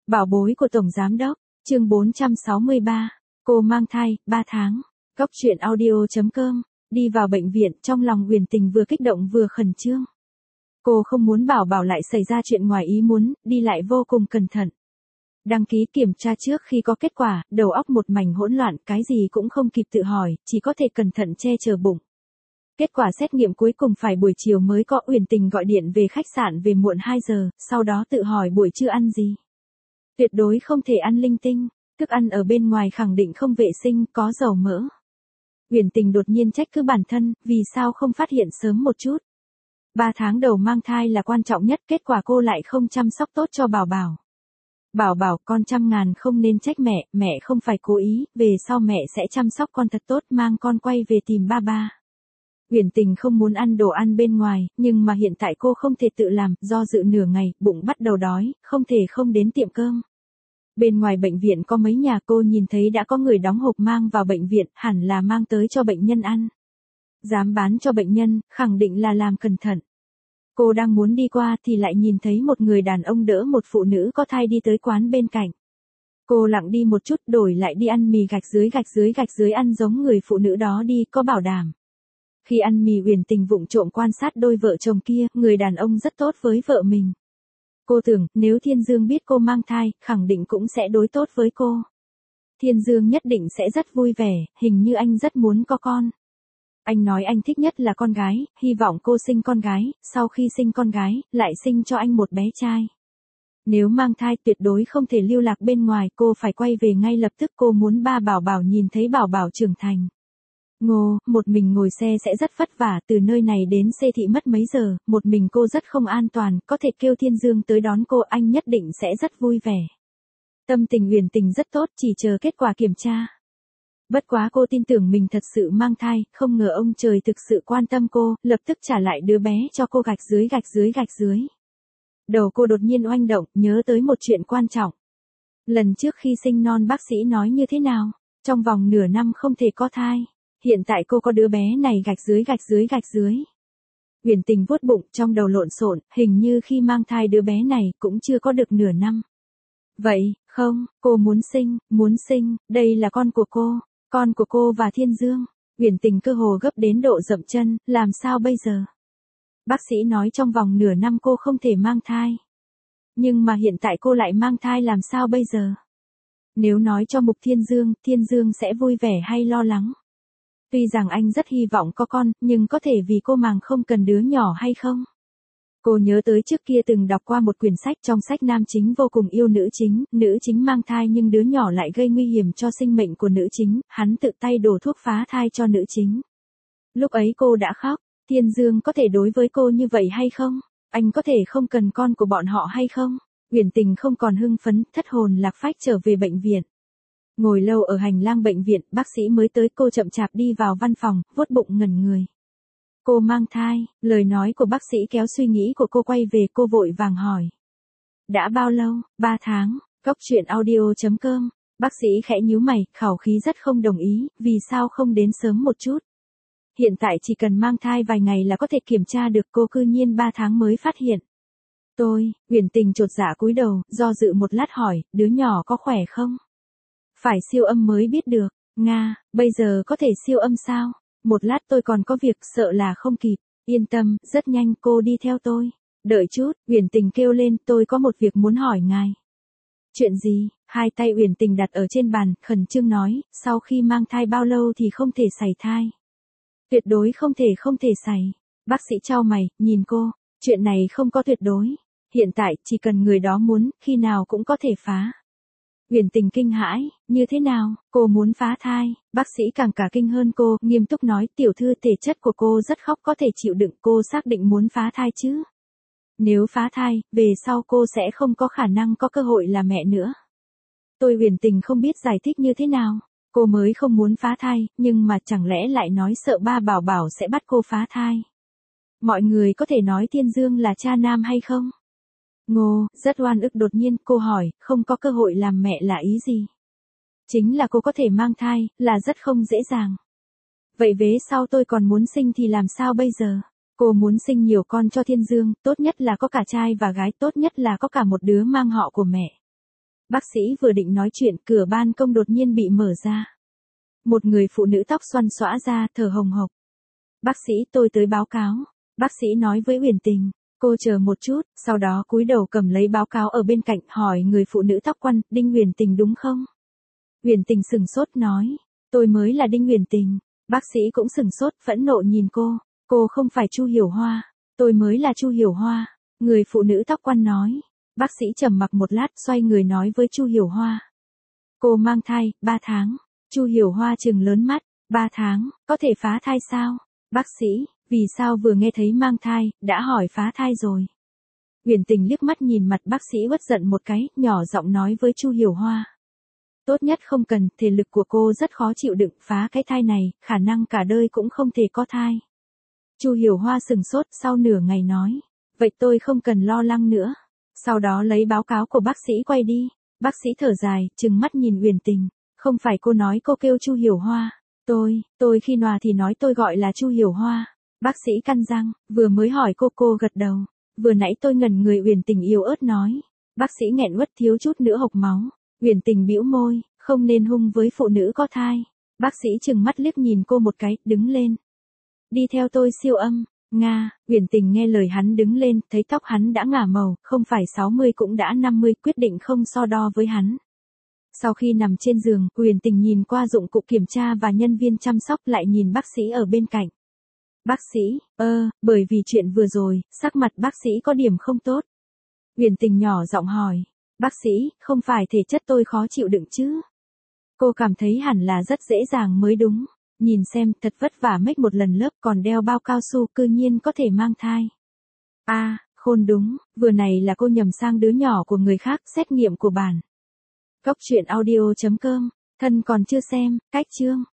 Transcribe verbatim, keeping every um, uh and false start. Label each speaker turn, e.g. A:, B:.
A: Bảo bối của Tổng Giám Đốc, chương bốn trăm sáu mươi ba, cô mang thai, ba tháng. Cóc truyện audio chấm com, đi vào bệnh viện, trong lòng Uyển Tình vừa kích động vừa khẩn trương. Cô không muốn Bảo Bảo lại xảy ra chuyện ngoài ý muốn, đi lại vô cùng cẩn thận. Đăng ký kiểm tra trước khi có kết quả, đầu óc một mảnh hỗn loạn, cái gì cũng không kịp tự hỏi, chỉ có thể cẩn thận che chở bụng. Kết quả xét nghiệm cuối cùng phải buổi chiều mới có. Uyển Tình gọi điện về khách sạn về muộn hai giờ, sau đó tự hỏi buổi trưa ăn gì. Tuyệt đối không thể ăn linh tinh, thức ăn ở bên ngoài khẳng định không vệ sinh, có dầu mỡ. Uyển Tình đột nhiên trách cứ bản thân, vì sao không phát hiện sớm một chút. Ba tháng đầu mang thai là quan trọng nhất, kết quả cô lại không chăm sóc tốt cho Bảo Bảo. Bảo Bảo, con trăm ngàn không nên trách mẹ, mẹ không phải cố ý, về sau mẹ sẽ chăm sóc con thật tốt, mang con quay về tìm ba ba. Uyển Tình không muốn ăn đồ ăn bên ngoài, nhưng mà hiện tại cô không thể tự làm, do dự nửa ngày, bụng bắt đầu đói, không thể không đến tiệm cơm. Bên ngoài bệnh viện có mấy nhà, cô nhìn thấy đã có người đóng hộp mang vào bệnh viện, hẳn là mang tới cho bệnh nhân ăn. Dám bán cho bệnh nhân, khẳng định là làm cẩn thận. Cô đang muốn đi qua thì lại nhìn thấy một người đàn ông đỡ một phụ nữ có thai đi tới quán bên cạnh. Cô lặng đi một chút, đổi lại đi ăn mì gạch dưới gạch dưới gạch dưới ăn giống người phụ nữ đó đi, có bảo đảm. Khi ăn mì, Uyển Tình vụng trộm quan sát đôi vợ chồng kia, người đàn ông rất tốt với vợ mình. Cô tưởng, nếu Thiên Dương biết cô mang thai, khẳng định cũng sẽ đối tốt với cô. Thiên Dương nhất định sẽ rất vui vẻ, hình như anh rất muốn có con. Anh nói anh thích nhất là con gái, hy vọng cô sinh con gái, sau khi sinh con gái, lại sinh cho anh một bé trai. Nếu mang thai tuyệt đối không thể lưu lạc bên ngoài, cô phải quay về ngay lập tức, cô muốn ba Bảo Bảo nhìn thấy Bảo Bảo trưởng thành. Ngô, một mình ngồi xe sẽ rất vất vả, từ nơi này đến Xê Thị mất mấy giờ, một mình cô rất không an toàn, có thể kêu Thiên Dương tới đón cô, anh nhất định sẽ rất vui vẻ. Tâm tình Uyển Tình rất tốt, chỉ chờ kết quả kiểm tra. Bất quá cô tin tưởng mình thật sự mang thai, không ngờ ông trời thực sự quan tâm cô, lập tức trả lại đứa bé cho cô gạch dưới gạch dưới gạch dưới. Đầu cô đột nhiên oanh động, nhớ tới một chuyện quan trọng. Lần trước khi sinh non bác sĩ nói như thế nào? Trong vòng nửa năm không thể có thai. Hiện tại cô có đứa bé này gạch dưới gạch dưới gạch dưới. Uyển Tình vuốt bụng, trong đầu lộn xộn, hình như khi mang thai đứa bé này cũng chưa có được nửa năm. Vậy, không, cô muốn sinh, muốn sinh, đây là con của cô, con của cô và Thiên Dương. Uyển Tình cơ hồ gấp đến độ dậm chân, làm sao bây giờ? Bác sĩ nói trong vòng nửa năm cô không thể mang thai. Nhưng mà hiện tại cô lại mang thai, làm sao bây giờ? Nếu nói cho Mục Thiên Dương, Thiên Dương sẽ vui vẻ hay lo lắng? Tuy rằng anh rất hy vọng có con, nhưng có thể vì cô màng không cần đứa nhỏ hay không? Cô nhớ tới trước kia từng đọc qua một quyển sách, trong sách nam chính vô cùng yêu nữ chính, nữ chính mang thai nhưng đứa nhỏ lại gây nguy hiểm cho sinh mệnh của nữ chính, hắn tự tay đổ thuốc phá thai cho nữ chính. Lúc ấy cô đã khóc, Thiên Dương có thể đối với cô như vậy hay không? Anh có thể không cần con của bọn họ hay không? Uyển Tình không còn hưng phấn, thất hồn lạc phách trở về bệnh viện. Ngồi lâu ở hành lang bệnh viện, bác sĩ mới tới, cô chậm chạp đi vào văn phòng, vuốt bụng ngẩn người. Cô mang thai, lời nói của bác sĩ kéo suy nghĩ của cô quay về, cô vội vàng hỏi. Đã bao lâu? Ba tháng, cóc truyện audio chấm com, bác sĩ khẽ nhíu mày, khẩu khí rất không đồng ý, vì sao không đến sớm một chút? Hiện tại chỉ cần mang thai vài ngày là có thể kiểm tra được, cô cư nhiên ba tháng mới phát hiện. Tôi, Uyển Tình chột dạ cúi đầu, do dự một lát hỏi, đứa nhỏ có khỏe không? Phải siêu âm mới biết được. Nga, bây giờ có thể siêu âm sao? Một lát tôi còn có việc, sợ là không kịp. Yên tâm, rất nhanh, cô đi theo tôi. Đợi chút, Uyển Tình kêu lên, tôi có một việc muốn hỏi ngài. Chuyện gì? Hai tay Uyển Tình đặt ở trên bàn, khẩn trương nói, sau khi mang thai bao lâu thì không thể sảy thai? Tuyệt đối không thể không thể sảy. Bác sĩ chau mày, nhìn cô, chuyện này không có tuyệt đối. Hiện tại, chỉ cần người đó muốn, khi nào cũng có thể phá. Uyển Tình kinh hãi, như thế nào, cô muốn phá thai? Bác sĩ càng cả kinh hơn cô, nghiêm túc nói, tiểu thư, thể chất của cô rất khóc, có thể chịu đựng, cô xác định muốn phá thai chứ? Nếu phá thai, về sau cô sẽ không có khả năng có cơ hội là mẹ nữa. Tôi Uyển Tình không biết giải thích như thế nào, cô mới không muốn phá thai, nhưng mà chẳng lẽ lại nói sợ ba Bảo Bảo sẽ bắt cô phá thai? Mọi người có thể nói Thiên Dương là cha nam hay không? Ngô, rất oan ức. Đột nhiên cô hỏi, không có cơ hội làm mẹ là ý gì? Chính là cô có thể mang thai, là rất không dễ dàng. Vậy vế sau tôi còn muốn sinh thì làm sao bây giờ? Cô muốn sinh nhiều con cho Thiên Dương, tốt nhất là có cả trai và gái, tốt nhất là có cả một đứa mang họ của mẹ. Bác sĩ vừa định nói chuyện, cửa ban công đột nhiên bị mở ra. Một người phụ nữ tóc xoăn xõa ra, thở hồng hộc. Bác sĩ, tôi tới báo cáo. Bác sĩ nói với Uyển Tình. Cô chờ một chút, sau đó cúi đầu cầm lấy báo cáo ở bên cạnh, hỏi người phụ nữ tóc quăn, Đinh Uyển Tình đúng không? Uyển Tình sừng sốt nói, tôi mới là Đinh Uyển Tình. Bác sĩ cũng sừng sốt, phẫn nộ nhìn cô, cô không phải Chu Hiểu Hoa, tôi mới là Chu Hiểu Hoa. Người phụ nữ tóc quăn nói. Bác sĩ trầm mặc một lát, xoay người nói với Chu Hiểu Hoa. Cô mang thai, ba tháng. Chu Hiểu Hoa trừng lớn mắt, ba tháng, có thể phá thai sao? Bác sĩ, vì sao vừa nghe thấy mang thai, đã hỏi phá thai rồi? Uyển Tình liếc mắt nhìn mặt bác sĩ uất giận một cái, nhỏ giọng nói với Chu Hiểu Hoa. Tốt nhất không cần, thể lực của cô rất khó chịu đựng, phá cái thai này, khả năng cả đời cũng không thể có thai. Chu Hiểu Hoa sừng sốt, sau nửa ngày nói, vậy tôi không cần lo lắng nữa. Sau đó lấy báo cáo của bác sĩ quay đi. Bác sĩ thở dài, trừng mắt nhìn Uyển Tình. Không phải cô nói cô kêu Chu Hiểu Hoa. Tôi, tôi khi nòa thì nói tôi gọi là Chu Hiểu Hoa. Bác sĩ căn răng, vừa mới hỏi cô cô gật đầu. Vừa nãy tôi ngẩn người, Uyển Tình yếu ớt nói. Bác sĩ nghẹn uất thiếu chút nữa hộc máu. Uyển Tình bĩu môi, không nên hung với phụ nữ có thai. Bác sĩ trừng mắt liếc nhìn cô một cái, đứng lên. Đi theo tôi siêu âm. Nga, Uyển Tình nghe lời hắn đứng lên, thấy tóc hắn đã ngả màu, không phải sáu mươi cũng đã năm mươi, quyết định không so đo với hắn. Sau khi nằm trên giường, Uyển Tình nhìn qua dụng cụ kiểm tra và nhân viên chăm sóc, lại nhìn bác sĩ ở bên cạnh. Bác sĩ, ơ, bởi vì chuyện vừa rồi, sắc mặt bác sĩ có điểm không tốt. Uyển Tình nhỏ giọng hỏi, bác sĩ, không phải thể chất tôi khó chịu đựng chứ? Cô cảm thấy hẳn là rất dễ dàng mới đúng. Nhìn xem, thật vất vả make một lần lớp, còn đeo bao cao su, cư nhiên có thể mang thai. A, à, khôn đúng, vừa này là cô nhầm sang đứa nhỏ của người khác, xét nghiệm của bản. Cốc truyện audio chấm com, thân còn chưa xem, cách chương.